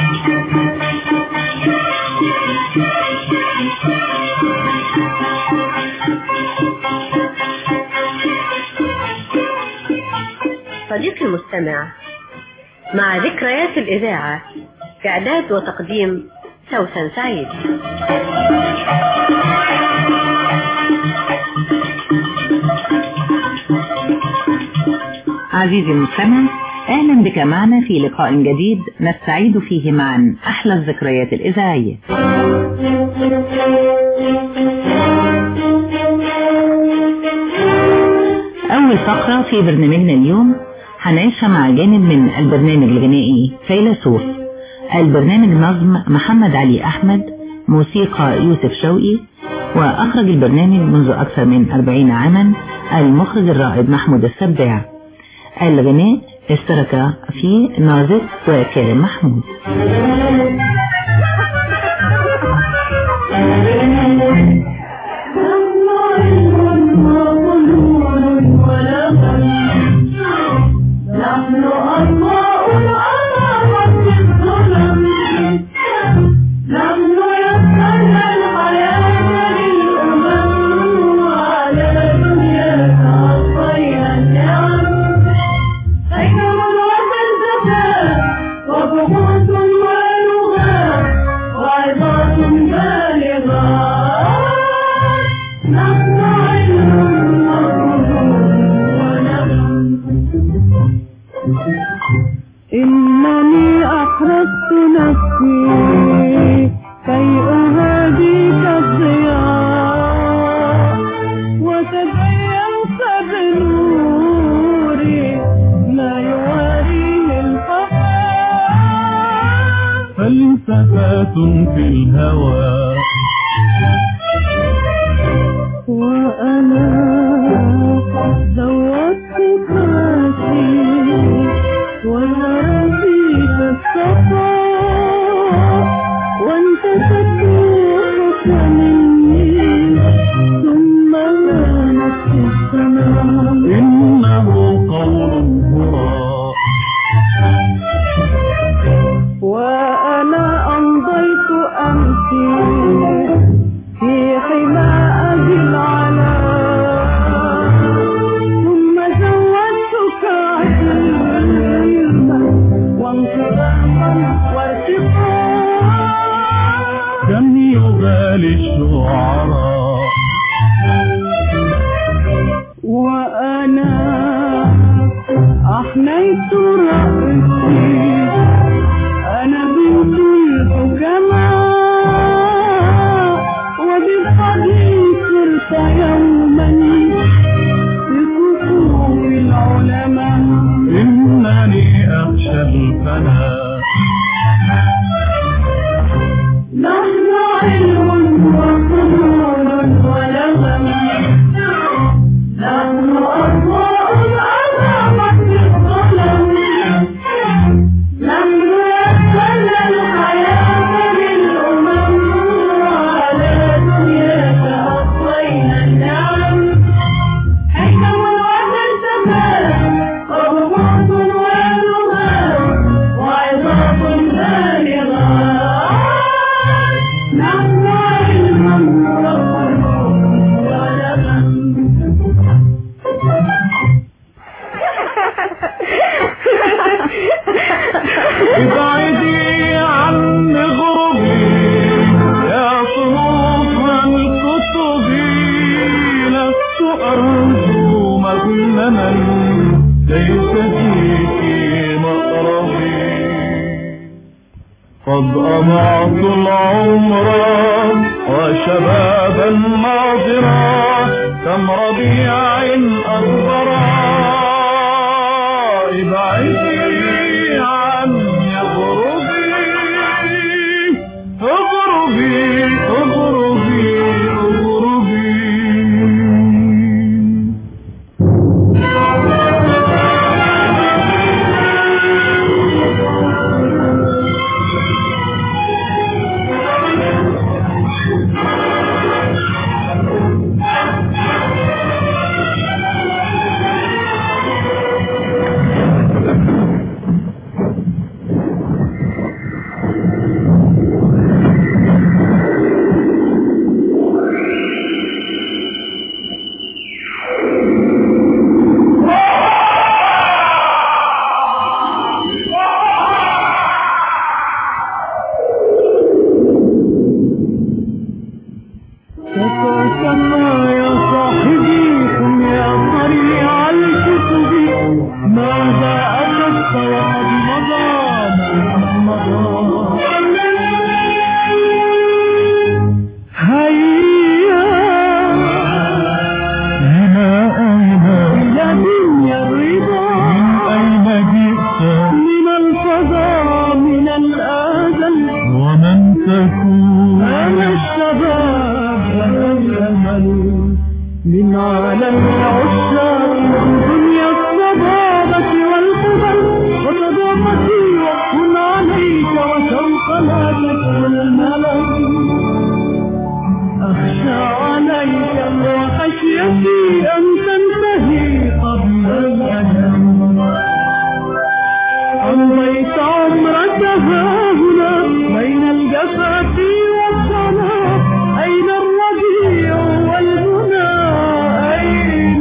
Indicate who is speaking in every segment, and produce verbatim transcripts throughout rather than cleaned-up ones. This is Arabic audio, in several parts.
Speaker 1: صديقي المستمع، مع ذكريات الإذاعة، إعداد وتقديم سوسن سعيد.
Speaker 2: عزيزي المستمع، أهلا بك معنا في لقاء جديد نستعيد فيه معا أحلى الذكريات الإذاعية. أول فقرة في برنامجنا اليوم هنعيشها مع جانب من البرنامج الغنائي فيلسوف. البرنامج نظم محمد علي أحمد، موسيقى يوسف شوقي، وأخرج البرنامج منذ أكثر من أربعين عاما المخرج الرائد محمود السباع. الغناء اشترك فيه نازك وكريم محمود.
Speaker 3: إنني أحرجت نفسي كي أهديك الضياء وتبينت بنوري ما يواريه الخفاء.
Speaker 4: فلسفات في الهوى
Speaker 3: وأنا زودت كاسي ونرفيك الصفاء وانت تتوقف مني ثم هانت السماء.
Speaker 4: إنه قول هراء
Speaker 3: وأنا أمضيت أمسي في حماء العلاء ثم زودتك علما وانقضاء وارتقاء.
Speaker 4: كم يغالي الشعراء
Speaker 3: وأنا أحنيت رأسي أنا بنت الحكماء وبالقدر صرت يوما بكفوف العلماء.
Speaker 4: إنني أخشى الفناء
Speaker 3: نحن علم وفنون ولغم نحن أضواء أمامك بالظلم نحن يتمنى الحياة للأمم وعلى دنياك أطوينا النعم. حكم وفلسفة وغموض ولغة وعظات بالغات نحن علم وفنون ولغم.
Speaker 4: ابعدي عن غربي يا صنوف الكتب، لست أرجو مغنما ليس فيك مقربي. قد أضعت العمر وشبابا ناظرا كم ربيع أصغرا. ابعدي عني اغربي اغربي اغربي اغربي.
Speaker 3: سفا سفا يا صاحبي قم يا طريع الكتب ماذا أخذت وقد مضى ما مضى هيا إلى أين إلى من الرضا من أين جئت من الفضاء من الآدم ومن تكون أنا الشباب أنا الأمل من عالم العشاق من دنيا الصبابة والقبل وتضافتي وقف عليك وشوق لا تكون الملك أخشى عليك وخشيتي أن تنتهي قبل الأجل أمضيت عمرك هاهنا بين الجفاف والصلاة أين الربيع والمنى أين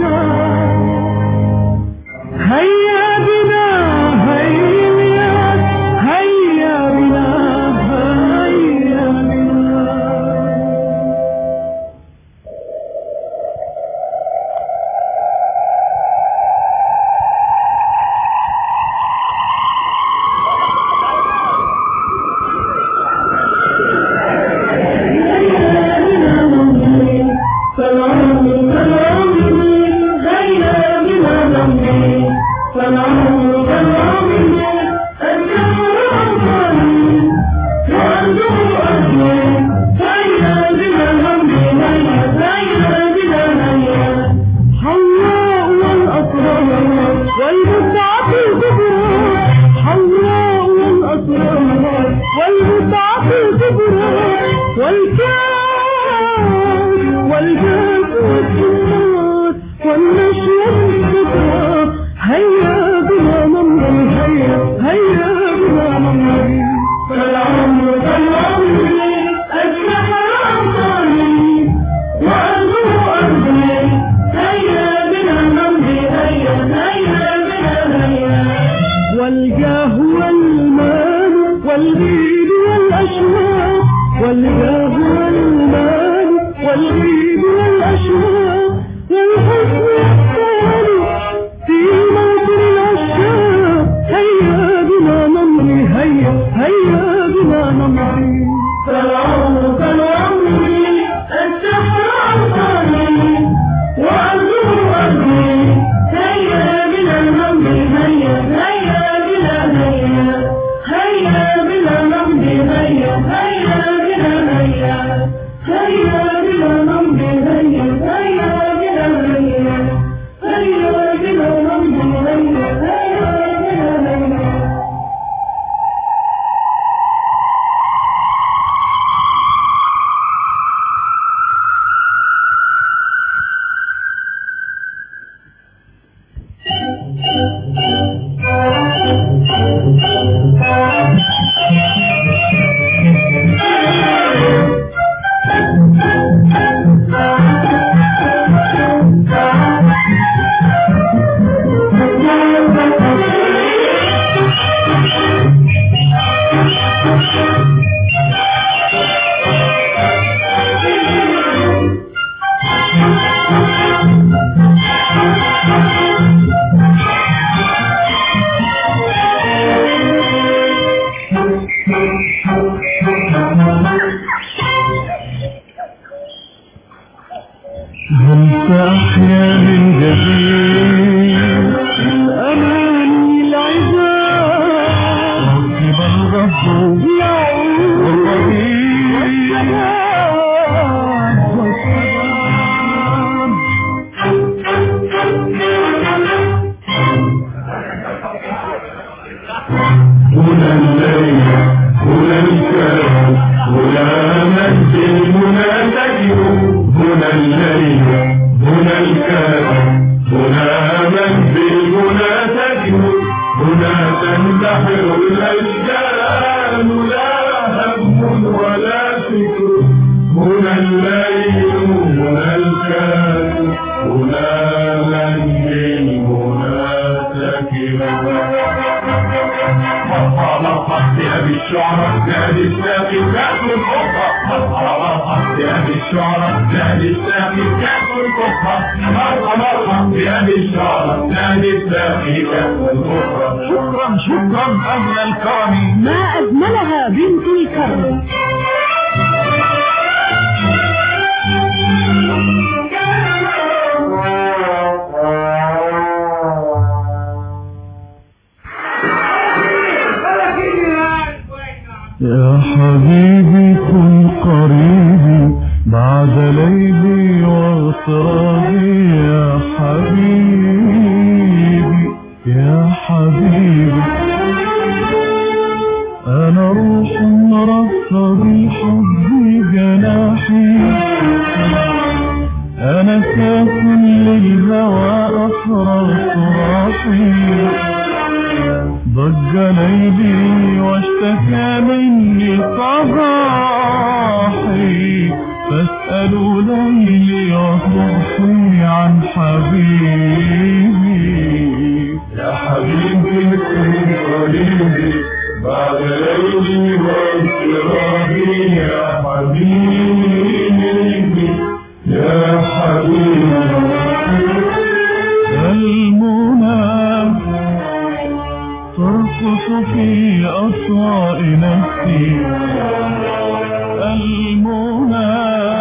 Speaker 3: هيا بنا هيا هيا بنا هيا بنا
Speaker 4: الشعراء نادي الساقي كأس الكفة مرحبا مرحبا بأبي الشعراء نادي الساقي كأس الكفة مرحبا مرحبا بأبي الشعراء نادي الساقي كأس الكفة. شكرا شكرا أهل الكرم
Speaker 5: ما أجملها بنت الكرم.
Speaker 3: يا حبيبي كن قريبي بعد ليلي واغترابي يا حبيبي يا حبيبي أنا روح رصة بحبي جناحي أنا ساكن للهوى أسرى صراحي ضج ليلي واشتكى مني صباحي فاسألوا ليلي وصبحي عن حبيبي
Speaker 4: يا حبيبي كن قريبي بعد ليلي واضطرابي يا حبيبي يا حبيبي.
Speaker 3: المنى ترقص في أصواء نفسي المنى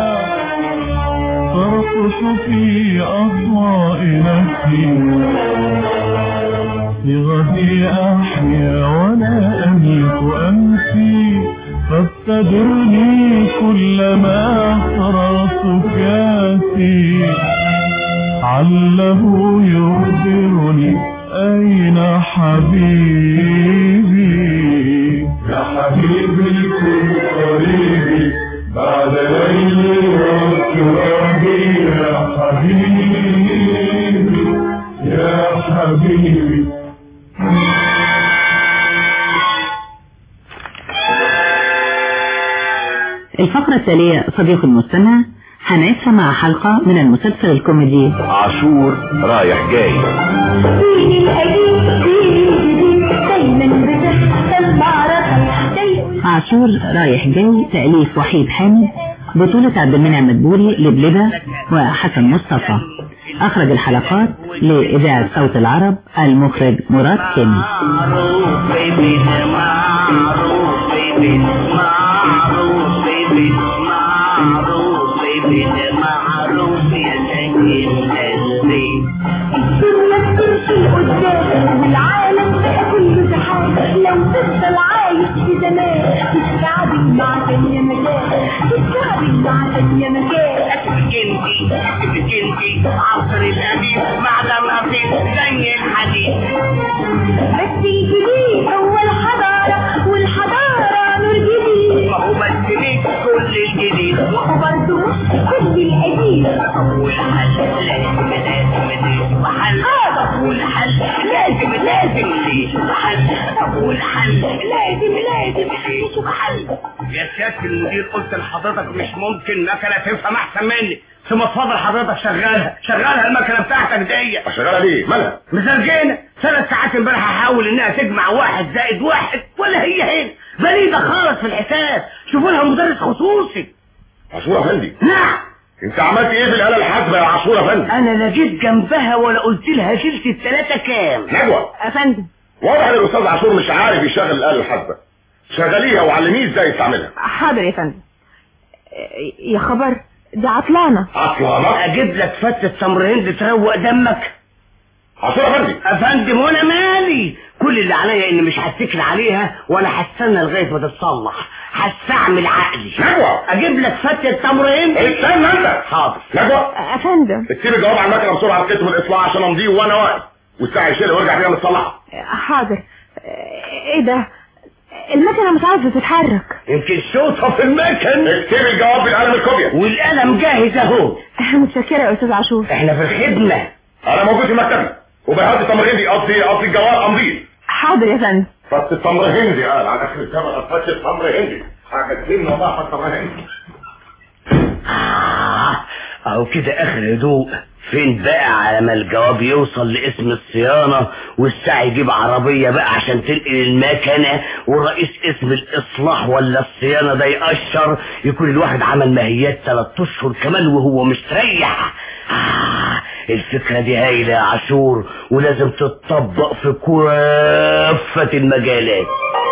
Speaker 3: ترقص في أصواء نفسي في غدي أحيا ولا أملك أمسي فاستدرني كلما صررت كاسي عله يخبرني أين حبيبي
Speaker 4: يا حبيبي كن قريبي بعد ليلي واضطرابي يا حبيبي يا حبيبي.
Speaker 2: الفقرة التالية صديق المستمع هنعيشها مع حلقة من المسلسل الكوميدي
Speaker 6: عاشور رايح جاي.
Speaker 2: عاشور رايح جاي تأليف وحيد حامد بطولة عبد المنعم مدبولي لبلبة وحسن مصطفى. أخرج الحلقات لإذاعة صوت العرب المخرج مراد كامل.
Speaker 5: والعالم بقى كله زحام لو تفضل عايش في زمان تتكعبل مع تانية مكان تتكعبل مع تانية مكان
Speaker 7: جنتي جنتي عصر القديم معدن أصيل زي الحديد
Speaker 5: بس الجديد هو الحضارة والحضارة نور جديد
Speaker 7: وهو بس ليك كل الجديد
Speaker 5: وبرضه مش كل القديم
Speaker 7: والحل لازم لازم ليه وحل والحل لازم لازم ليه وحل والحل لازم لازم ليه وحل. يا سيادة المدير قلت لحضرتك مش ممكن مكنة تفهم أحسن مني ثم اتفضل حضرتك شغالها شغالها المكنة بتاعتك دي.
Speaker 6: شغالها ليه؟ مالها؟
Speaker 7: مزرجينة ثلاث ساعات امبارح هحاول انها تجمع واحد زائد واحد ولا هي هنا بليدة خالص في الحساب. شوفوا لها مدرس خصوصي.
Speaker 6: عاشور افندي.
Speaker 7: نعم.
Speaker 6: انت عملت ايه في الآلة الحاسبة يا عاشور افندي؟
Speaker 7: انا لا جيت جنبها ولا قلت لها شلت الثلاثة كام.
Speaker 6: نجوى.
Speaker 5: افندم.
Speaker 6: واضح ان الاستاذ عاشور مش عارف يشغل الآلة الحاسبة. شغليها وعلميه ازاي يستعملها.
Speaker 5: حاضر يا فندم. يا خبر دي عطلانة.
Speaker 6: عطلانة؟
Speaker 7: اجيب لك فتة تمر هند تروق دمك.
Speaker 6: عاشور افندي.
Speaker 7: افندم وانا مالي كل اللي عليا اني مش هتكل عليها ولا هستنى لغايه ما تتصلح هستعمل عقلي.
Speaker 6: نجوى.
Speaker 7: اجيب لك فتة تمر هند.
Speaker 6: استنى انت.
Speaker 7: حاضر.
Speaker 6: نجوى.
Speaker 5: افندم.
Speaker 6: اكتب الجواب على المكنة بسرعة على كتب الاصلاح عشان امضيه وانا واقف والساعة يشيلها وارجع بيها متصلحة.
Speaker 5: حاضر. ايه ده المكنة مش عايزة تتحرك.
Speaker 7: يمكن صوتها في المكن.
Speaker 6: اكتب الجواب بالقلم الكوبيا.
Speaker 7: والقلم جاهز اهو.
Speaker 5: متشكرة يا استاذ عاشور.
Speaker 7: احنا في الخدمة.
Speaker 6: انا موجود في مكتبي وبهدي التمر هندي قصدي قصدي الجواب امضيه.
Speaker 5: حاضر يا فندم.
Speaker 6: فتة تمر هندي قال على اخر الكاميرا فتة تمر هندي حاجة كلمة بقى تمر هندي.
Speaker 7: اه اهو كده اخر هدوء فين بقى على ما الجواب يوصل لاسم الصيانة والساعة يجيب عربية بقى عشان تنقل المكنة ورئيس اسم الاصلاح ولا الصيانة ده يقشر يكون الواحد عمل ماهيات ثلاث اشهر كمان وهو مستريح. آه الفكرة دي هايلة يا عاشور ولازم تتطبق في كافة المجالات.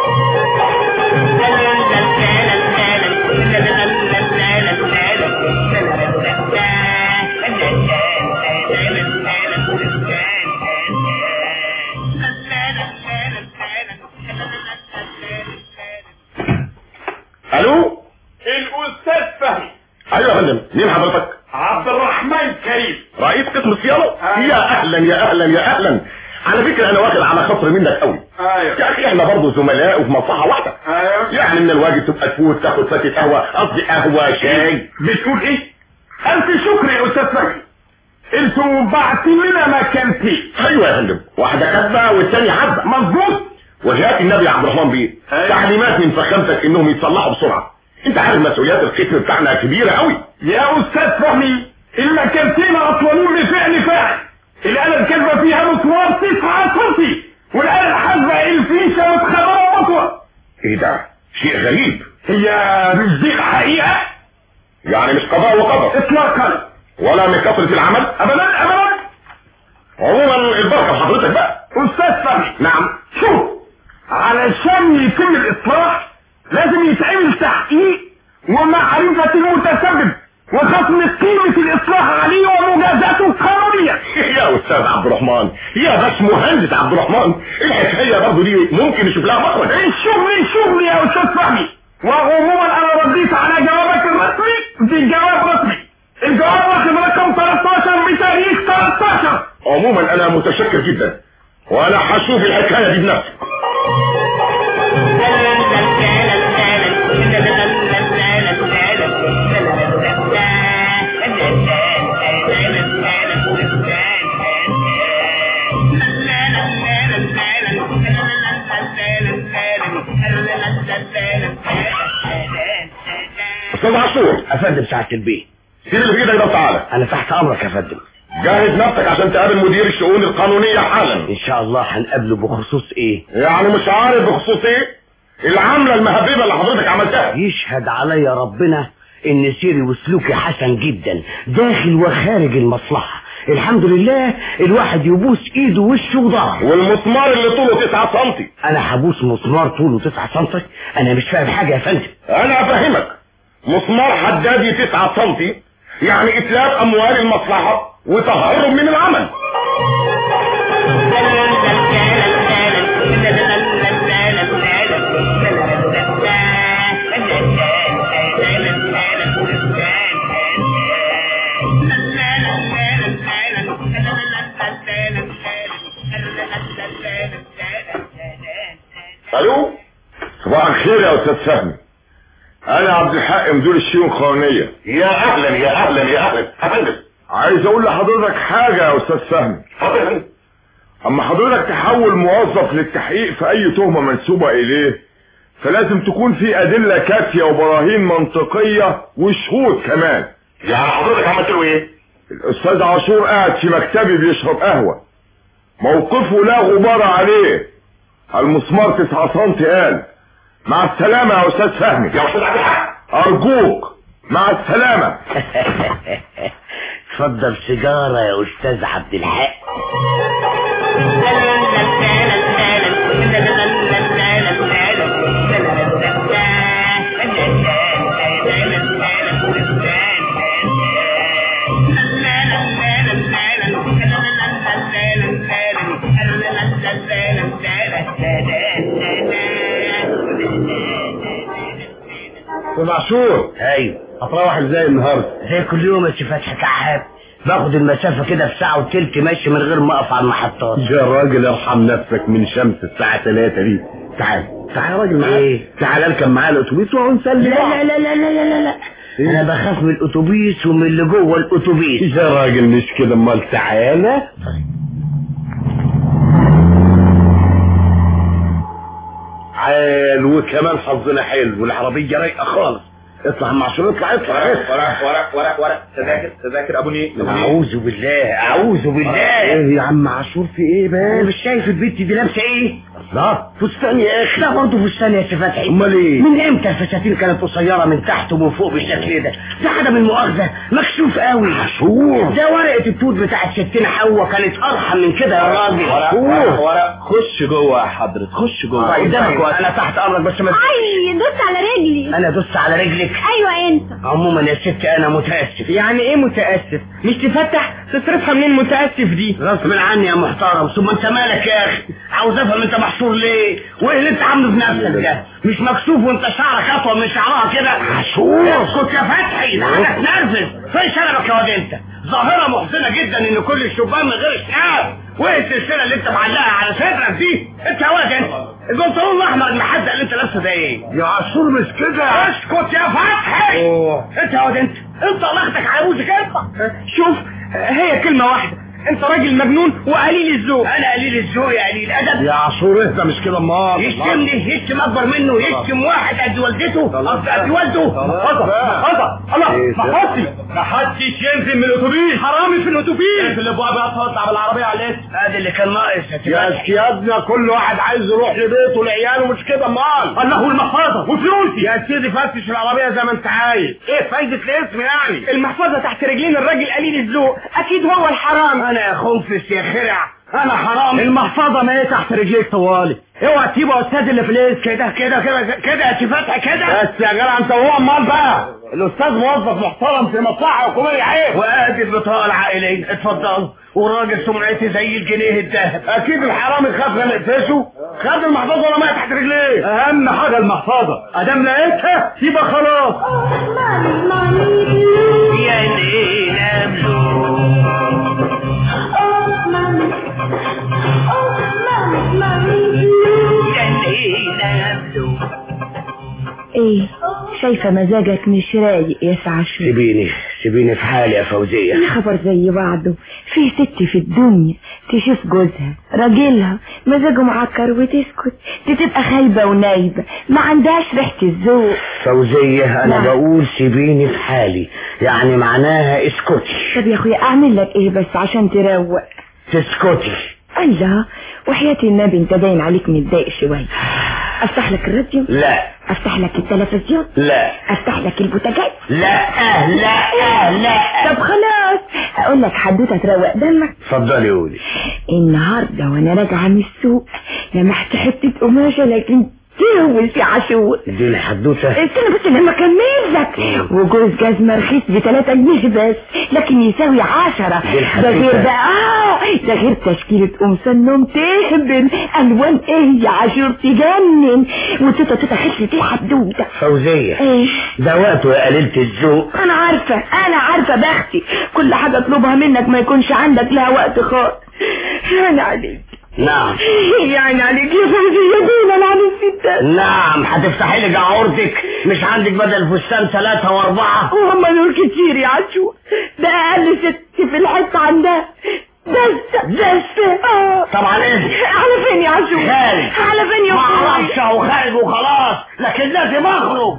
Speaker 6: الو
Speaker 4: الاستاذ فهمي.
Speaker 6: ايوه يا فندم، مين حضرتك؟
Speaker 4: عبد الرحمن كريم،
Speaker 6: رئيس قسم الصيانه. يا اهلا يا اهلا يا اهلا. على فكره انا واخد على خاطر منك قوي.
Speaker 4: ايوه
Speaker 6: يا اخي احنا برضه زملاء وفي مصلحه واحده.
Speaker 4: ايوه
Speaker 6: يعني من الواجب تبقى تفوت تاخد فاتة قهوه، قصدي قهوه شاي.
Speaker 4: بتقول ايه؟ الف شكر يا استاذ فهمي، انتوا بعتين لنا مكانتين.
Speaker 6: ايوه يا فندم، واحده كذبه والثانيه حبه.
Speaker 4: مظبوط.
Speaker 6: وجهات النبي يا عبد الرحمن بيه
Speaker 4: أيوة.
Speaker 6: تعليمات من فخامتك انهم يتصلحوا بسرعه. انت عارف مسؤوليات القسم بتاعنا كبيره قوي.
Speaker 4: يا استاذ فهمي المكانتين اطولون بفعل فاعل. الآلة الكذبة فيها مسمار تسعة سنتي والآلة الحاسبة الفيشة متخبرة مطوة.
Speaker 6: ايه ده؟ شيء غريب.
Speaker 4: هي مش دي حقيقة؟
Speaker 6: يعني مش قضاء وقدر
Speaker 4: اطلاقا.
Speaker 6: ولا من كثرة العمل؟
Speaker 4: ابدا ابدا.
Speaker 6: عموما البركة بحضرتك بقى.
Speaker 4: استاذ فهمي
Speaker 6: نعم.
Speaker 4: شوف، علشان يتم الاصلاح لازم يتعمل تحقيق ومعرفة المتسبب وخصم قيمة الإصلاح عليه ومجازاته القانونية.
Speaker 6: يا أستاذ عبد الرحمن، يا باش مهندس عبد الرحمن، الحكاية برضه دي ممكن نشوف لها مخرج.
Speaker 4: الشغل شغل يا أستاذ فهمي. وعموما أنا رديت على جوابك الرسمي بجواب رسمي. الجواب واخد رقم ثلاثة عشر بتاريخ ثلاثة عشر.
Speaker 6: عموما أنا متشكر جدا وأنا هشوف الحكاية دي بنفسي. استاذ عاشور.
Speaker 7: افندم ساعة البيت.
Speaker 6: سيب اللي في ايدك ده وتعالى.
Speaker 7: انا تحت امرك يا فندم.
Speaker 6: جهز نفسك عشان تقابل مدير الشؤون القانونية حالا.
Speaker 7: ان شاء الله هنقابله بخصوص ايه؟
Speaker 6: يعني مش عارف بخصوص ايه؟ العملة المهببة اللي حضرتك عملتها.
Speaker 7: يشهد عليا ربنا ان سيري وسلوكي حسن جدا داخل وخارج المصلحة. الحمد لله الواحد يبوس ايده وشه وضهره.
Speaker 6: والمسمار اللي طوله تسعة سنتي.
Speaker 7: انا هبوس مسمار طوله تسعة سنتي؟ انا مش فاهم حاجة يا فندم.
Speaker 6: انا افهمك. مسمار حدادي تسعة سنتي يعني اتلاف اموال المصلحة وتهرب من العمل. الو صباح الخير يا استاذ فهمي، انا عبد الحق مدير الشؤون القانونيه. يا اهلا يا اهلا يا اهلا. افندم عايز اقول لحضرتك حاجه يا استاذ فهمي. اتفضل. اما حضرتك تحول موظف للتحقيق في اي تهمه منسوبه اليه فلازم تكون في ادله كافيه وبراهين منطقيه وشهود كمان. يعني حضرتك عملت له ايه؟ الاستاذ عاشور قاعد في مكتبي بيشرب قهوه، موقفه لا غبار عليه. المسمار تسعة سنتي قال مع السلامة يا استاذ فهمي. يا استاذ عبد الحق ارجوك مع السلامة.
Speaker 7: اتفضل سيجارة يا استاذ عبد الحق.
Speaker 6: استاذ عاشور.
Speaker 7: ايوه.
Speaker 6: هتروح ازاي النهارده؟
Speaker 7: زي كل يوم يا سي فتحي كعاب، باخد المسافة كده في ساعة وتلت ماشي من غير ما اقف على المحطات.
Speaker 6: يا راجل ارحم نفسك من شمس الساعة ثلاثة دي. تعال تعال يا راجل معايا.
Speaker 7: ايه؟
Speaker 6: تعال اركب معايا الاتوبيس ونسلم.
Speaker 7: لا لا لا لا لا لا لا إيه؟ انا بخاف من الاتوبيس ومن اللي جوه الاتوبيس.
Speaker 6: يا راجل مش كده، امال تعالى. عال وكمان حظنا حلو والعربية رايقة خالص.
Speaker 8: اطلع يا معشور، اطلع اطلع.
Speaker 9: ورق ورق ورق ورق تذاكر تذاكر ابو نيه.
Speaker 8: اعوذ بالله اعوذ بالله. ايه يا عم عاشور في ايه بقى؟ مش شايف البنت دي لابسه ايه؟ لا فستان يا اخي. لا برضه فستان يا سي فتحي. امال ايه؟ من امتى الفساتين كانت قصيره من تحت ومن فوق بالشكل ده؟ ده عدم المؤاخذه مكشوف قوي. عاشور ده ورقه التوت بتاعت ستنا حواء كانت ارحم من كده يا راجل.
Speaker 9: ورق ورق ورق. خش جوه يا حضرة، خش جوه.
Speaker 8: قدامك انا تحت امرك بس ما
Speaker 5: اي دوست على رجلي.
Speaker 8: انا دوست على رجلك؟
Speaker 5: ايوه انت.
Speaker 8: عموما يا ست انا متاسف.
Speaker 10: يعني ايه متاسف؟ مش تفتح تصرفها منين متاسف دي؟
Speaker 8: غصب عني يا محترم. ثم انت مالك يا اخي؟ عاوز افهم انت محشور ليه؟ وايه اللي انت عامله في نفسك ده؟ مش مكسوف وانت شعرك اطول من شعرها كده؟ عاشور اسكت يا فتحي، ده حاجه تنرفز. فين شنبك يا واد انت؟ ظاهره محزنه جدا ان كل الشبان من غير شنب. وايه السلسله اللي انت معلقها على صدرك دي؟ انت يا واد انت البنطلون الاحمر المحدق اللي انت لابسه ده ايه؟ يا عاشور مش كده. اسكت يا فتحي. أوه. انت يا واد انت انت لغتك عاوزك انت.
Speaker 10: شوف هي كلمه واحده، انت راجل مجنون وقليل الذوق.
Speaker 8: انا قليل الذوق يا قليل الادب
Speaker 6: يا عاشور اهدى مش كده امال.
Speaker 8: يشتمني يشتم اكبر منه، يشتم واحد قد والدته قد قد والده.
Speaker 10: محفظه محفظه الله محفظتي. محدش ينزل من الاتوبيس، حرامي في الاتوبيس. اللي ابوها بقى تطلع بالعربيه على الاسم.
Speaker 8: ادي اللي كان ناقص
Speaker 6: يا سيادنا. كل واحد عايز يروح لبيته لعياله مش كده امال.
Speaker 10: الله المحفظه وفلوسي.
Speaker 6: يا سيدي فتش العربيه زي ما انت عايز. ايه فايده الاسم يعني؟
Speaker 10: المحفظه تحت رجلين الراجل قليل الذوق، اكيد هو الحرام.
Speaker 8: انا يا خنفس يا خرع انا حرام.
Speaker 10: المحفظه ما هي تحت رجليك طوالي. اوعى تسيبه يا استاذ اللي في الاسم.
Speaker 8: كده كده كده كده يا فتحي كده.
Speaker 6: بس يا جدع انت وهو امال بقى. الاستاذ موظف محترم في مصلحه حكوميه عيب.
Speaker 8: وادي البطاقه العائليه اتفضل. والراجل سمعتي زي الجنيه الذهب.
Speaker 6: اكيد الحرامي خاف لما يقفشه. خد المحفظه ولا ما تحت رجليه.
Speaker 10: اهم حاجه المحفظه، ادام لقيتها يبقى خلاص.
Speaker 7: يا ليلى بلو
Speaker 2: ايه شايفه مزاجك مش رايق يا سعشو.
Speaker 8: سيبيني سيبيني في حالي يا فوزيه.
Speaker 2: الخبر زي بعضه. في ست في الدنيا تشوف جوزها راجلها مزاجه معكر وتسكت، تبقى خايبه ونايبه ما عندهاش ريحه الذوق.
Speaker 8: فوزيه انا بقول سيبيني في حالي، يعني معناها اسكتي.
Speaker 2: طب يا اخويا اعمل لك ايه بس عشان تروق؟
Speaker 8: تسكتي.
Speaker 2: الله وحياة النبي انت باين عليك متضايق شويه. افتح لك الراديو؟
Speaker 8: لا.
Speaker 2: افتح لك التلفزيون؟
Speaker 8: لا.
Speaker 2: افتح لك البوتاجاز؟
Speaker 8: لا لا لا.
Speaker 2: طب خلاص هقول لك حدوته تروق دمك.
Speaker 8: اتفضلي قولي.
Speaker 2: النهارده وانا راجعه من السوق لمحت حته قماشه لكن تهوس يا عاشور.
Speaker 8: دي الحدوته.
Speaker 2: استنى بس لما اكمل لك. وجوز جزمه رخيص بثلاثة جنيه بس لكن يساوي عشرة. ده غير ده اه ده غير تشكيله قمصان نوم تهبل الوان ايه يا عاشور تجنن. وتوتا توتا خشت الحدوته.
Speaker 8: فوزيه
Speaker 2: ايه
Speaker 8: ده وقته يا قليله الذوق.
Speaker 2: انا عارفه انا عارفه بختي كل حاجه اطلبها منك ما يكونش عندك لها وقت خالص. يعني عليك.
Speaker 8: نعم
Speaker 2: يعني عليك يا فوزيه دولا على الستات.
Speaker 8: نعم هتفتحي لي جعورتك. مش عندك بدل فستان ثلاثة واربعة؟
Speaker 2: وهم دول كتير يا عاشور. ده اقل ست في الحته عندها بس بس اه
Speaker 8: طبعا ايه
Speaker 2: على فين يا عاشور؟
Speaker 8: خارج.
Speaker 2: على فين يا
Speaker 8: اخويا؟ ما اعرفش اهو خارج وخلاص لكن لازم اخرج.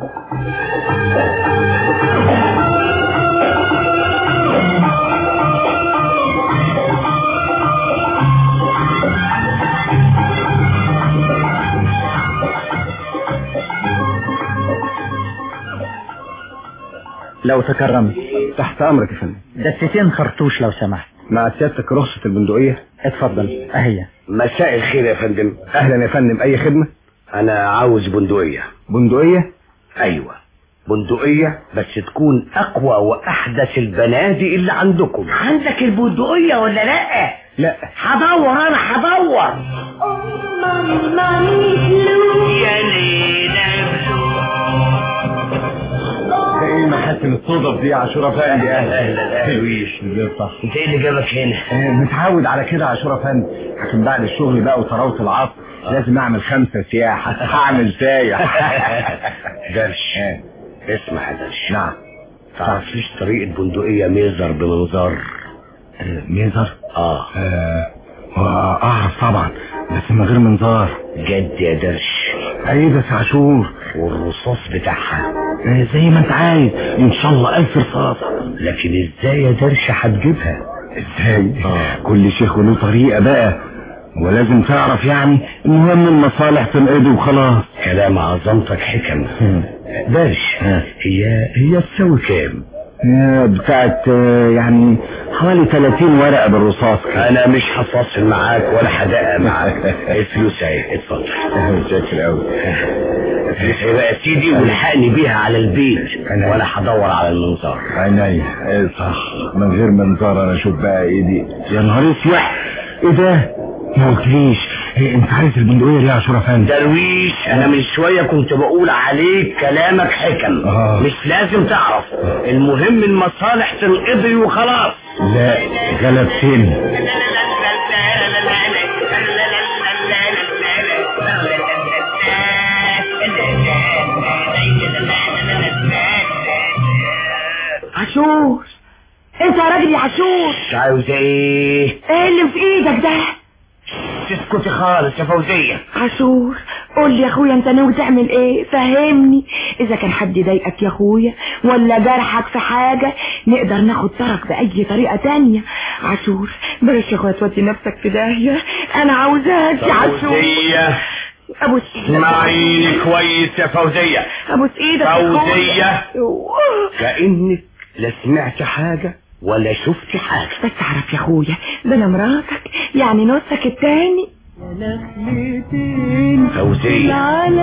Speaker 10: لو تكرمت.
Speaker 11: تحت امرك يا فندم.
Speaker 10: دستين خرطوش لو سمحت.
Speaker 11: مع سيادتك رخصة البندقية.
Speaker 10: اتفضل اهي.
Speaker 8: مساء الخير يا فندم.
Speaker 11: اهلا يا فندم اي خدمة؟
Speaker 8: انا عاوز بندقية.
Speaker 11: بندقية؟
Speaker 8: ايوه بندقية بس تكون اقوى واحدث البنادق اللي عندكم. عندك البندقية ولا لا؟
Speaker 11: لا.
Speaker 8: هدور انا هدور.
Speaker 7: يا ليلى
Speaker 11: ايه محاسن الصدف دي يا عاشور افندي؟
Speaker 8: اهلا اهلا
Speaker 11: حلويش صح.
Speaker 8: انت ايه اللي جابك هنا؟
Speaker 11: اه متعود على كده يا عاشور افندي، لكن بعد الشغل بقى وطراوة العصر لازم اعمل خمسة سياحة. هعمل سايح.
Speaker 8: درش اه. اسمع يا درش.
Speaker 11: نعم.
Speaker 8: تعرفليش طريقة بندقية ميزر بمنظار؟
Speaker 11: اه ميزر؟
Speaker 8: اه
Speaker 11: اه اعرف طبعا بس من غير منظار.
Speaker 8: جد يا درش؟
Speaker 11: ايه بس عاشور
Speaker 8: والرصاص بتاعها
Speaker 11: زي ما انت عايز، ان شاء الله الف رصاصة.
Speaker 8: لكن ازاي يا درش هتجيبها؟
Speaker 11: ازاي؟ آه. كل شيخ له طريقة بقى، ولازم تعرف يعني المهم المصالح تنقضي وخلاص.
Speaker 8: كلام عظمتك حكم. درش هي هي تساوي كام؟
Speaker 11: هي بتاعت يعني حوالي ثلاثين ورقة بالرصاص.
Speaker 8: انا مش هفاصل معاك ولا هدقق معاك. الفلوس اهي اتفضل.
Speaker 11: شكل قوي.
Speaker 8: الفلوس اهي بقى يا سيدي، والحقني بيها على البيت وانا هدور على المنظار.
Speaker 11: عينيا. ايه صح، من غير منظار انا اشوف بقى ايه دي. يا نهار اسود، ايه ده؟ ما قلتليش إيه انت عايز البندقية دي يا عاشور افندي؟
Speaker 8: درويش، انا من شوية كنت بقول عليك كلامك حكم. آه. مش لازم تعرف، المهم المصالح تنقضي وخلاص.
Speaker 11: لا غلبتني.
Speaker 5: عاشور، انت يا راجل يا عاشور.
Speaker 8: عاوز ايه؟
Speaker 5: ايه اللي في ايدك ده؟
Speaker 8: تسكتي خالص يا فوزية.
Speaker 5: عاشور قول لي يا اخويا، انت ناوي تعمل ايه؟ فهمني، اذا كان حد ضايقك يا اخويا ولا جرحك في حاجة نقدر ناخد طرك باي طريقة تانية. عاشور بلاش يا اخويا تودي نفسك في داهية، انا عاوزاك يا عاشور.
Speaker 8: فوزية
Speaker 5: ابوس
Speaker 8: اسمعيني كويس يا فوزية.
Speaker 5: ابوس ايدك
Speaker 8: فوزية، كأنك لا سمعت حاجة ولا شفت حاجة.
Speaker 5: بس اعرف يا اخويا، ده انا مراتك يعني نصك التاني.
Speaker 8: فوزية،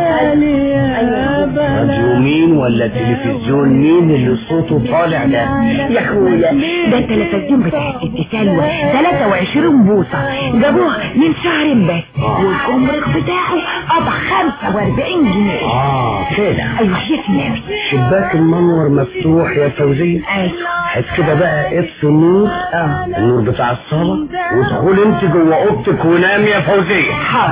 Speaker 8: راديو مين ولا تلفزيون مين اللي صوته طالع ده؟
Speaker 5: يا اخويا ده التلفزيون بتاع الست سلوى ثلاثة وعشرين بوصة، جابوه من شهر بس، والجمرك بتاعه قطع خمسة واربعين جنيه.
Speaker 8: اه كده.
Speaker 5: ايوه شيك نبي.
Speaker 8: شباك المنور مفتوح يا فوزية.
Speaker 5: ايوه.
Speaker 8: حس كده بقى اطفي النور، اه النور بتاع الصالة، وادخل انت جوه اوضتك ونام يا فوزية.
Speaker 5: حاضر.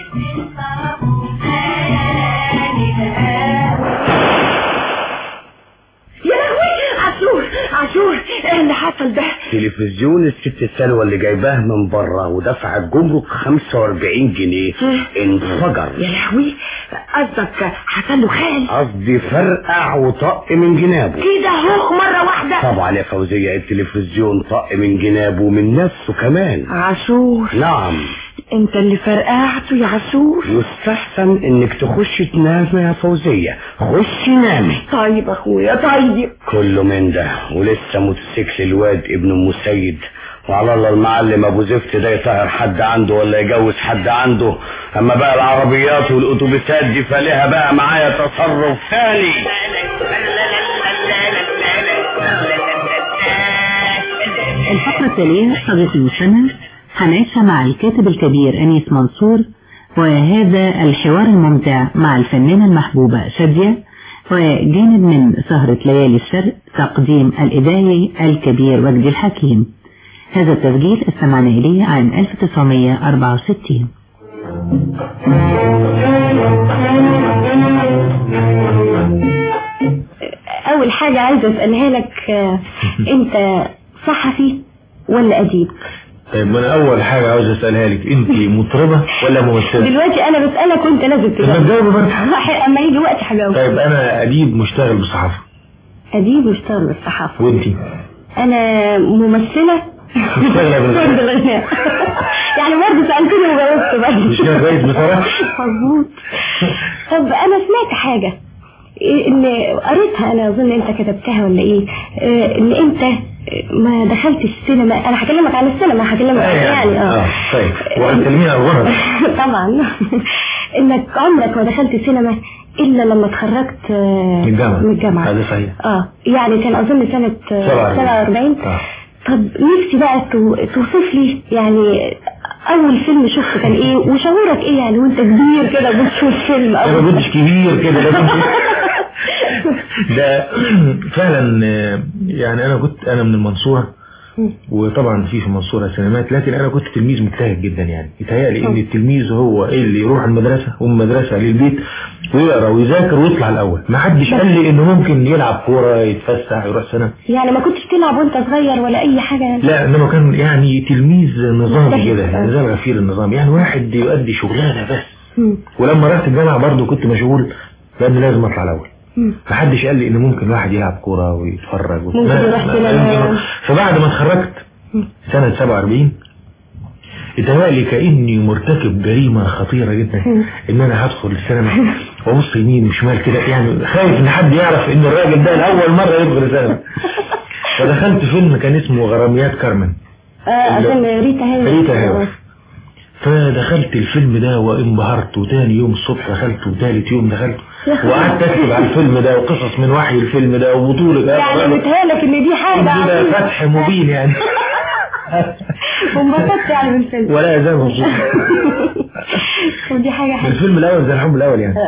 Speaker 5: يا لهوي عاشور، عاشور ايه اللي حصل ده؟
Speaker 8: تلفزيون الست سلوى اللي جايباه من بره ودفعت جمرك خمسة واربعين جنيه انفجر.
Speaker 5: يا لهوي، قصدك حصل له خال؟
Speaker 8: قصدي فرقع وطق من جنابه
Speaker 5: كده اهو مرة واحدة.
Speaker 8: طبعا يا فوزية، التلفزيون طق من جنابه ومن نفسه كمان.
Speaker 5: عاشور
Speaker 8: نعم،
Speaker 5: انت اللي فرقعته يا عاشور.
Speaker 8: يستحسن انك تخش تنام يا فوزية، خشي نامي.
Speaker 5: طيب اخويا طيب.
Speaker 8: كله من ده، ولسه موتوسيكل الواد ابن ام سيد، وعلى الله المعلم ابو زفت ده يطهر حد عنده ولا يجوز حد عنده. اما بقى العربيات والاتوبيسات دي فليها بقى معايا تصرف ثاني.
Speaker 2: الفقرة التالية صديق المستمع هنعيشها مع الكاتب الكبير أنيس منصور، وهذا الحوار الممتع مع الفنانة المحبوبة شادية، وجانب من سهرة ليالي الشرق تقديم الإذاعي الكبير وجدي الحكيم. هذا التسجيل استمعنا إليه عام ألف وتسعمائة وأربعة وستين.
Speaker 1: أول حاجة عايزة أسألها لك، أنت صحفي ولا أديب؟
Speaker 10: طيب انا اول حاجة عاوز اسألها لك، انت مطربة ولا ممثلة؟
Speaker 1: دلوقتي انا بسألك وانت لازم تجاوب.
Speaker 10: طب جاوب برضه.
Speaker 1: اما يجي وقت هجاوب.
Speaker 10: طيب انا اديب مشتغل بالصحافة.
Speaker 1: اديب مشتغل بالصحافة.
Speaker 10: وانت؟
Speaker 1: انا ممثلة
Speaker 10: مشتغلة بالغناء.
Speaker 1: يعني برضه سألتني وجاوبت برضه.
Speaker 10: مش كده كويس بصراحة؟
Speaker 1: مظبوط. طب انا سمعت حاجة ان قريتها، انا اظن انت كتبتها ولا ايه، ان انت ما دخلتش السينما. انا هكلمك عن السينما، هكلمك عن يعني اه
Speaker 10: طيب وهتكلميني عن الغنى
Speaker 1: طبعا. انك عمرك ما دخلت السينما الا لما اتخرجت
Speaker 10: من الجامعة.
Speaker 1: من الجامعة
Speaker 10: هذا صحيح.
Speaker 1: اه يعني كان اظن سنة سبعة واربعين. آه. طب نفسي بقى توصف لي يعني اول فيلم شفته كان ايه، وشعورك ايه يعني وانت كبير كده بتشوف فيلم.
Speaker 10: انا ما كنتش كبير كده لازم ده فعلا يعني. انا كنت انا من المنصورة، وطبعا في في المنصورة سينمات، لكن انا كنت تلميذ مجتهد جدا. يعني يتهيألي ان التلميذ هو اللي يروح المدرسة ومن المدرسة للبيت ويقرا ويذاكر ويطلع الاول. ما حدش قال لي انه ممكن يلعب كورة يتفسح يروح سنة.
Speaker 1: يعني ما كنتش تلعب وانت صغير ولا اي حاجة يعني؟
Speaker 10: لا، انما كان يعني تلميذ نظامي كده، نظام غفير النظام، يعني واحد يؤدي شغلانة بس. م. ولما رحت الجامعة برضو كنت مشغول لأن لازم اطلع الاول. محدش قال لي ان ممكن واحد يلعب كورة ويتفرج
Speaker 1: ممكن يروح سينما.
Speaker 10: فبعد ما اتخرجت سنة سبعة وأربعين اتهيألي كأني مرتكب جريمة خطيرة جدا ان انا هدخل السينما وابص يمين وشمال كده، يعني خايف ان حد يعرف ان الراجل ده لأول مرة يدخل السينما. فدخلت فيلم كان اسمه غراميات كارمن.
Speaker 1: اه عشان ريتا هاوي.
Speaker 10: ريتا هاوي. فدخلت الفيلم ده وانبهرت، وتاني يوم الصبح دخلت، وتالت يوم دخلت، وقعدت اكتب على الفيلم ده وقصص من وحي الفيلم ده وبطولة.
Speaker 1: يعني متهيألك ان دي حاجة
Speaker 10: ده فتح مبين يعني.
Speaker 1: وانبسطت يعني بالفيلم
Speaker 10: ولا زي ما
Speaker 1: ودي حاجة حلوة.
Speaker 10: الفيلم الاول زي الحب الاول يعني.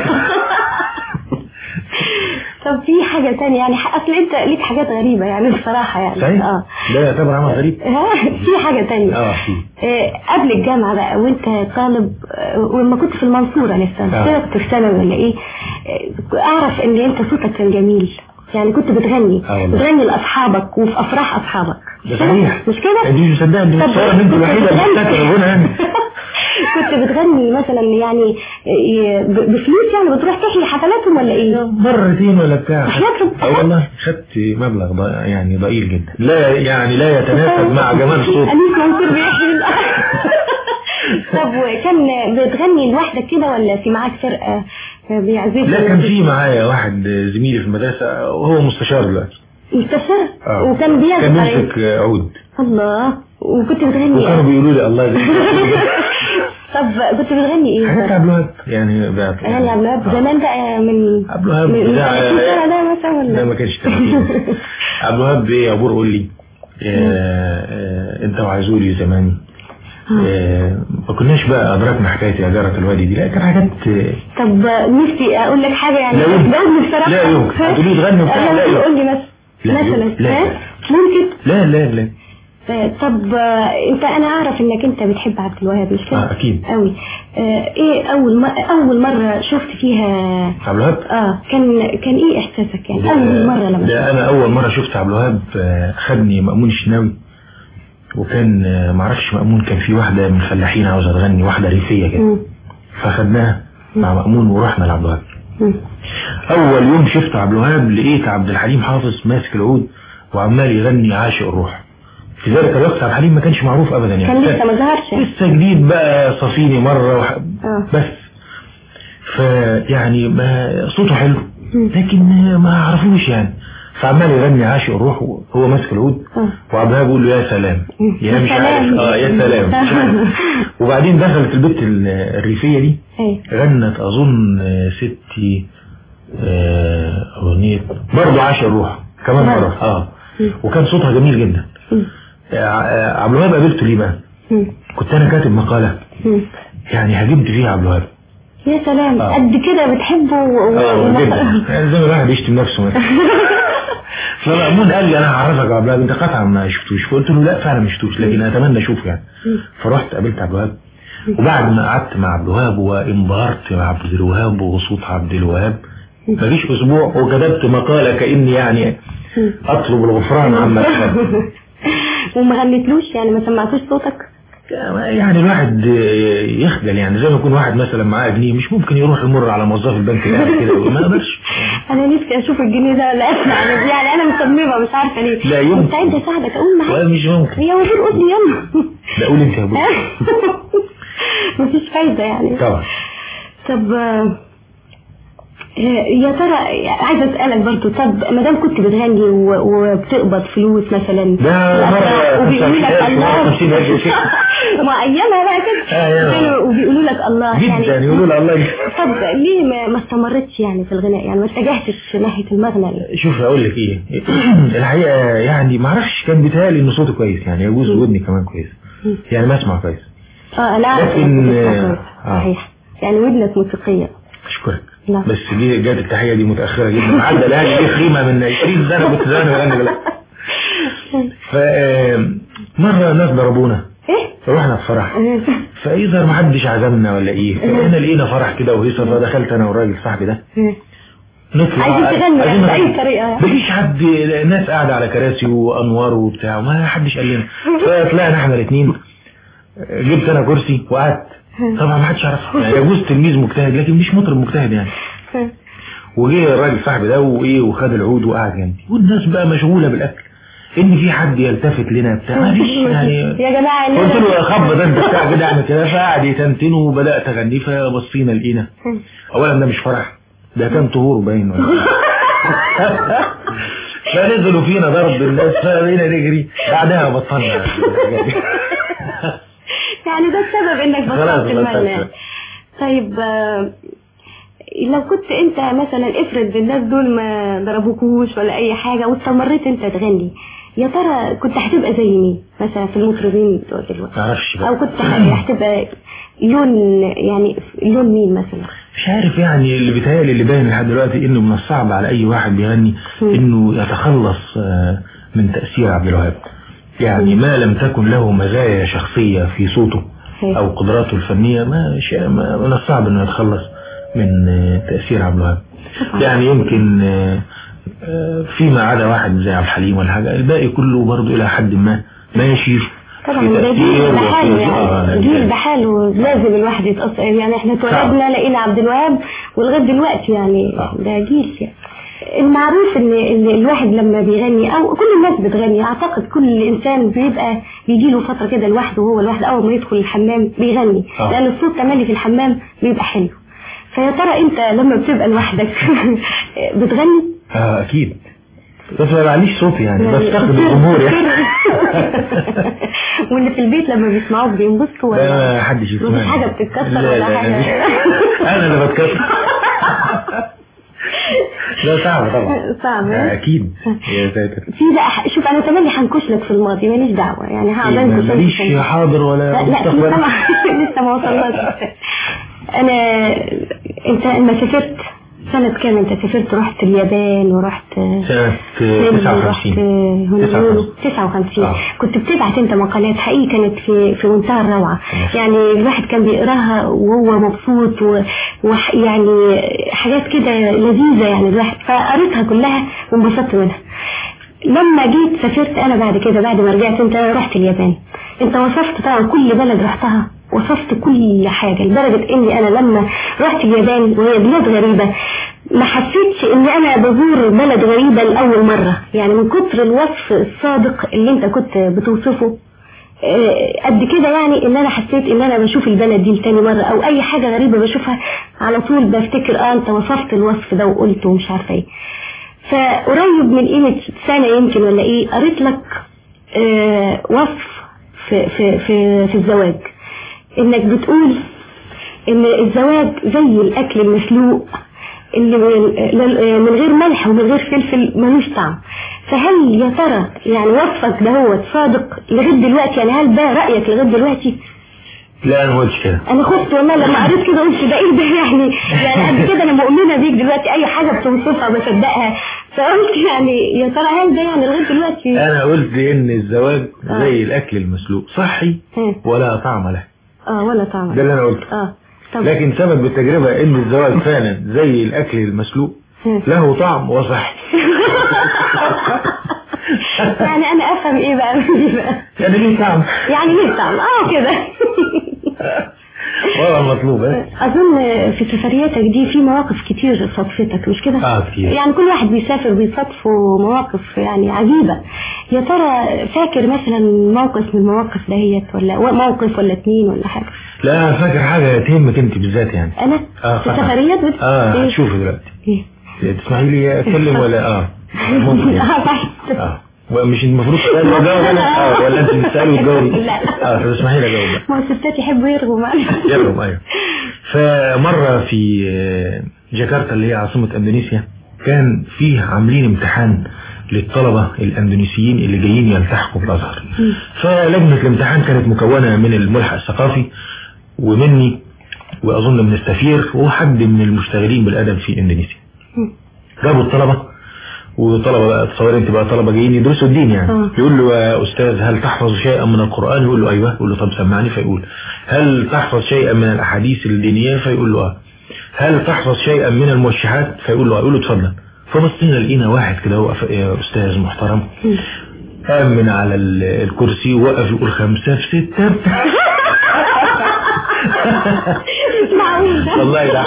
Speaker 1: طب في حاجة تانية يعني، اصل انت ليك حاجات غريبة يعني بصراحة يعني.
Speaker 10: صحيح؟ اه ده يعتبر عمل غريب.
Speaker 1: في حاجة تانية.
Speaker 10: اه في
Speaker 1: آه قبل الجامعة بقى وانت طالب، آه ولما كنت في المنصورة لسه كنت في ثانوي ولا ايه، آه اعرف ان انت صوتك كان جميل، يعني كنت بتغني آه بتغني لاصحابك وفي افراح اصحابك.
Speaker 10: ده صحيح
Speaker 1: مش كده؟
Speaker 10: دي مش مصدقه دي الصورة انت الوحيدة اللي بتذكر غنى يعني.
Speaker 1: كنت بتغني مثلا يعني بفلوس يعني، بتروح تحيي حفلاتهم ولا ايه؟
Speaker 10: مرتين ولا بتاع.
Speaker 1: حياتهم؟
Speaker 10: اه والله خدت مبلغ يعني ضئيل جدا، لا يعني لا يتناسب مع جمال صوتي.
Speaker 1: أنيس منصور بيحيي. طب كان بتغني لوحدك كده ولا في معاك فرقة بيعزفوا؟
Speaker 10: لا كان في معايا واحد زميلي في المدرسة وهو مستشار دلوقتي.
Speaker 1: مستشار؟
Speaker 10: آه.
Speaker 1: وكان بيعزف
Speaker 10: كان بيمسك عود.
Speaker 1: الله. وكنت بتغني
Speaker 10: وكانوا
Speaker 1: ايه؟
Speaker 10: بيقولوا لي الله يجزيك.
Speaker 1: طب كنت بتغني ايه؟
Speaker 10: حاجات عبد الوهاب يعني بقى.
Speaker 1: اغاني عبد الوهاب زمان بقى من
Speaker 10: عبد الوهاب
Speaker 1: من
Speaker 10: بتاع
Speaker 1: ده مثلا ولا؟
Speaker 10: لا ما كانش ثلاثين. عبد الوهاب ايه يا ابور قول لي انت وعزولي زماني. آه ما كناش بقى ادركنا حكايه يا جاره الوادي دي، لا كان حاجات.
Speaker 1: طب نفسي اقول لك حاجه يعني،
Speaker 10: لا يمكن
Speaker 1: بصراحه
Speaker 10: لا يمكن هتقولي تغني وبتاع. لا
Speaker 1: يمكن قول لي مثلا مثلا
Speaker 10: لا
Speaker 1: ممكن.
Speaker 10: لا لا لا
Speaker 1: طب انت انا اعرف انك انت بتحب عبد الوهاب مش كده؟
Speaker 10: اه اكيد
Speaker 1: قوي. اه ايه اول ما اول مره شفت فيها
Speaker 10: عبد الوهاب؟
Speaker 1: اه كان كان ايه احساسك يعني اول مره لما؟
Speaker 10: لا انا اول مره شفت عبد الوهاب خدني مأمون الشناوي، وكان معرفش مأمون كان في واحده من الفلاحين عاوزه تغني، واحده ريفيه كده، فخدناها مع مأمون ورحنا لعبد الوهاب. اول يوم شفت عبد الوهاب لقيت عبد الحليم حافظ ماسك العود وعمال يغني عاشق الروح. في ذلك الوقت عبد الحليم ما كانش معروف ابدا يعني،
Speaker 1: كان لسه ما ظهرش،
Speaker 10: لسه جديد بقى صفيني مره وح...
Speaker 1: آه.
Speaker 10: بس فيعني ما صوته حلو لكن ما عرفوش يعني، فعمال يغني عاشق الروح وهو ماسك العود وعبد الوهاب بيقول له يا سلام يا مش عارف اه يا سلام مش عارف. وبعدين دخلت البت الريفيه دي غنت اظن ستي اغنيه برضه عاشق الروح كمان مره اه وكان صوتها جميل جدا. عبد الوهاب قابلته ليه بقى؟ كنت انا كاتب مقاله يعني هجمت فيها عبد الوهاب.
Speaker 1: يا سلام آه. قد كده بتحبه و...
Speaker 10: اه جدا يعني زي ما الواحد يشتم نفسه مثلا. فمأمون قال لي انا هعرفك عبد الوهاب انت قطعا ما شفتوش، فقلت له لا فعلا ما شفتوش لكن اتمنى اشوفه يعني. فرحت قابلت عبد الوهاب، وبعد ما قعدت مع عبد الوهاب وانبهرت مع عبد الوهاب وصوت عبد الوهاب مفيش اسبوع وكتبت مقاله كاني يعني اطلب الغفران عما كتبت.
Speaker 1: وما غنيتلوش يعني ما سمعتوش صوتك؟
Speaker 10: يعني الواحد يخجل يعني، زي ما يكون واحد مثلا معاه جنيه مش ممكن يروح يمر على موظف البنك كده ما قدرش.
Speaker 1: انا نفسي اشوف الجنيه ده ولا اسمع يعني انا مصممه مش عارفه ليه.
Speaker 10: لا يمكن
Speaker 1: مستعد اساعدك اقول معاك.
Speaker 10: لا مش ممكن.
Speaker 1: يا وزير قول لي يلا.
Speaker 10: لا قول انت يا ابو.
Speaker 1: مفيش فايده يعني.
Speaker 10: طبعا.
Speaker 1: طب يا ترى عايزه اسالك برضه، طب ما دام كنت بتغني وبتقبض فلوس مثلا
Speaker 10: ده مره
Speaker 1: وبيقولوا لك الله ما ايامها بقى كده وبيقولوا لك الله
Speaker 10: يعني جدا يقولوا لك الله.
Speaker 1: طب ليه ما, ما استمرتش يعني في الغناء يعني ما اتجهتش ناحيه المغنى ليه؟
Speaker 10: شوف اقول لك ايه الحقيقه يعني ما اعرفش كان بيتهيألي ان صوتي كويس يعني يجوز ودني كمان كويس يعني ما اسمع كويس.
Speaker 1: اه لا
Speaker 10: لكن
Speaker 1: صحيح يعني ودنك موسيقيه.
Speaker 10: اشكرك. لا. بس دي جات التحيه دي متاخره جدا عدى الاهلي دي خريمه من عشرين سنه كنت زمان بغني بلا. ف مره ناس ضربونا
Speaker 1: ايه
Speaker 10: رحنا في فرح فاذا ما حدش عزمنا ولا ايه فاحنا لقينا فرح كده وهيصه فدخلت انا والراجل صاحبي ده نطلع
Speaker 1: عايزين تغني باي طريقه
Speaker 10: مفيش حد الناس قاعده على كراسي وانوار وبتاع وما حدش قال لنا فطلعنا احنا الاثنين جبت انا كرسي وقعدت طبعا ما حدش عرف يعني يجوز تلميذ مجتهد لكن مش مطرب مجتهد يعني وجه الراجل صاحبي ده وايه وخد العود وقعد جنبي، والناس بقى مشغوله بالاكل، ان في حد يلتفت لنا بتاع ما فيش يعني.
Speaker 1: يا جماعه
Speaker 10: قلت له يا خبط انت بتاع كده اعمل كده، فقعد يتنتن وبدات اغني، فبصينا لقينا اولا ده مش فرح، ده كان طهور باين فنزلوا فينا ضرب الناس، فبقينا نجري بعدها بطلنا
Speaker 1: يعني ده السبب انك بطلت المال. طيب لو كنت انت مثلا افرض بالناس دول ما ضربوكوش ولا اي حاجة واستمريت انت تغني، يا ترى كنت هتبقى زي مين مثلا في المطربين بتوع دلوقتي؟
Speaker 10: معرفش بقى.
Speaker 1: او كنت هتبقى لون يعني لون مين مثلا؟
Speaker 10: مش عارف يعني. اللي بيتهيألي اللي باين لحد دلوقتي انه من الصعب على اي واحد بيغني انه يتخلص من تأثير عبد الوهاب. يعني ما لم تكن له مزايا شخصية في صوته او قدراته الفنية، ما شيء من الصعب انه يتخلص من تأثير عبد الوهاب. يعني يمكن فيما عدا واحد زي عبد الحليم ولا حاجة، الباقي كله برضو الى حد ما ماشي
Speaker 1: طبعا. ده جيل بحاله يعني، جيل بحاله لازم الواحد يتأثر. يعني احنا اتولدنا لقينا عبد الوهاب ولغايه دلوقتي يعني ده جيل يعني. المعروف ان الواحد لما بيغني او كل الناس بتغني، اعتقد كل انسان بيبقى بيجي له فتره كده لوحده، وهو لوحده اول ما يدخل الحمام بيغني، لان الصوت تملي في الحمام بيبقى حلو. فيا ترى انت لما بتبقى لوحدك بتغني؟
Speaker 10: اه اكيد، بس ما معليش صوت يعني، بستخدم الجمهور يعني.
Speaker 1: واللي في البيت لما بيسمعوك بينبسطوا ولا
Speaker 10: ما حدش يسمعني؟
Speaker 1: مفيش حاجه بتتكسر ولا حاجه؟
Speaker 10: انا اللي بتكسر. ده صعب طبعا.
Speaker 1: صعب
Speaker 10: اكيد يا ساتر.
Speaker 1: في لا شوف انا تملي هنكش لك في الماضي، ماليش دعوه يعني، هقعد انكش.
Speaker 10: ماليش حاضر ولا
Speaker 1: مستقبل. لا لسه ما وصلناش. انا انت لما سافرت سنة كام انت سافرت؟ رحت اليابان ورحت
Speaker 10: سنة تسعة وخمسين.
Speaker 1: تسعة وخمسين. آه. كنت بتبعت انت مقالات حقيقي كانت في في منتهى الروعة. آه. يعني الواحد كان بيقراها وهو مبسوط ويعني حاجات كده لذيذة يعني الواحد، فقريتها كلها وانبسطت منها. لما جيت سافرت انا بعد كده، بعد ما رجعت انت رحت اليابان، انت وصفت طبعا كل بلد رحتها، وصفت كل حاجة لدرجة اني انا لما رحت اليابان وهي بلاد غريبة ما حسيتش اني انا بزور بلد غريبة لأول مرة، يعني من كتر الوصف الصادق اللي انت كنت بتوصفه قد كده، يعني ان انا حسيت ان انا بشوف البلد دي لتاني مرة، او اي حاجة غريبة بشوفها على طول بفتكر اه انت وصفت الوصف ده وقلت ومش عارفة ايه. فقريب من قيمة سنة يمكن ولا ايه قريت لك اه وصف في, في, في, في الزواج، انك بتقول ان الزواج زي الاكل المسلوق اللي من غير ملح ومن غير فلفل ملوش طعم. فهل يا ترى يعني وصفك ده هو صادق لغايه دلوقتي؟ يعني هل ده رايك لغايه دلوقتي؟
Speaker 10: لا انا ما قلتش كده.
Speaker 1: انا خفت والله لما قريت كده قلت ده ايه ده يعني، يعني قد كده انا مؤمنه بيك دلوقتي، اي حاجه بتوصفها بصدقها، فقلت يعني يا ترى هل ده يعني لغايه دلوقتي؟
Speaker 10: انا قلت ان الزواج آه. زي الاكل المسلوق صحي ولا طعم له.
Speaker 1: اه ولا طعم.
Speaker 10: ده اللي انا قلته.
Speaker 1: اه
Speaker 10: طب. لكن ثبت بالتجربه ان الزواج فعلا زي الاكل المسلوق، له طعم وصحي.
Speaker 1: يعني انا افهم ايه بقى؟
Speaker 10: يعني ليه طعم،
Speaker 1: يعني ليه طعم اه كده.
Speaker 10: والله مطلوب.
Speaker 1: اظن في سفرياتك دي في مواقف كتير صدفتك مش كده؟
Speaker 10: اه كتير.
Speaker 1: يعني كل واحد بيسافر بيصادفوا مواقف يعني عجيبة. يا ترى فاكر مثلا موقف من المواقف دهيت ولا موقف ولا اتنين ولا حاجة؟
Speaker 10: لا فاكر حاجة تهمك انت بالذات يعني.
Speaker 1: انا؟
Speaker 10: اه
Speaker 1: في سفريات بت...
Speaker 10: اه هتشوفي دلوقتي. ايه؟ تسمحي لي اتكلم ولا اه؟ ممكن. اه ومش المفروض تسألي وجاوب انا؟ اه ولا انت بتسألي وتجاوبي؟
Speaker 1: لا
Speaker 10: اه تسمحي لي اجاوب.
Speaker 1: ما الستات يحبوا يرغوا معنا.
Speaker 10: يرغوا ايوه. فمرة في جاكرتا اللي هي عاصمة اندونيسيا كان فيه عاملين امتحان للطلبة الاندونيسيين اللي جايين يلتحقوا بالازهر. فلجنة الامتحان كانت مكونة من الملحق الثقافي ومني واظن من السفير وحد من المشتغلين بالادب في اندونيسيا. جابوا الطلبة وطلبة بقى تصور انت بقى طلبة جايين يدرسوا الدين يعني. أوه. يقول له يا استاذ هل تحفظ شيئا من القرآن؟ يقول له ايوه. يقول له طب سمعني. فيقول هل تحفظ شيئا من الاحاديث الدينية؟ فيقول له اه. هل تحفظ شيئا من الموشحات؟ فيقول له اه. يقول له اتفضل. فبصينا لقينا واحد كده وقف يا استاذ محترم قام من على الكرسي ووقف يقول خمسة في ستة.
Speaker 1: مش معقول.
Speaker 10: والله ده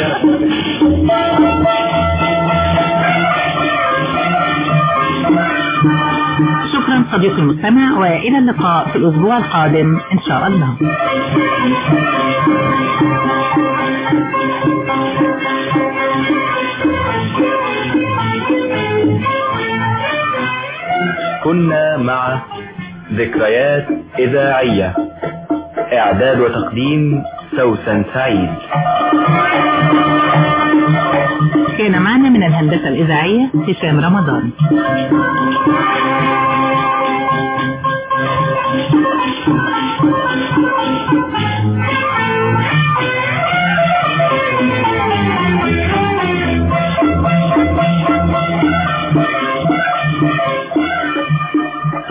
Speaker 2: شكرا صديقي المستمع، وإلى اللقاء في الأسبوع القادم إن شاء الله.
Speaker 9: كنا مع ذكريات إذاعية، إعداد وتقديم سوسن سعيد.
Speaker 2: كان معنا من الهندسة الإذاعية هشام رمضان.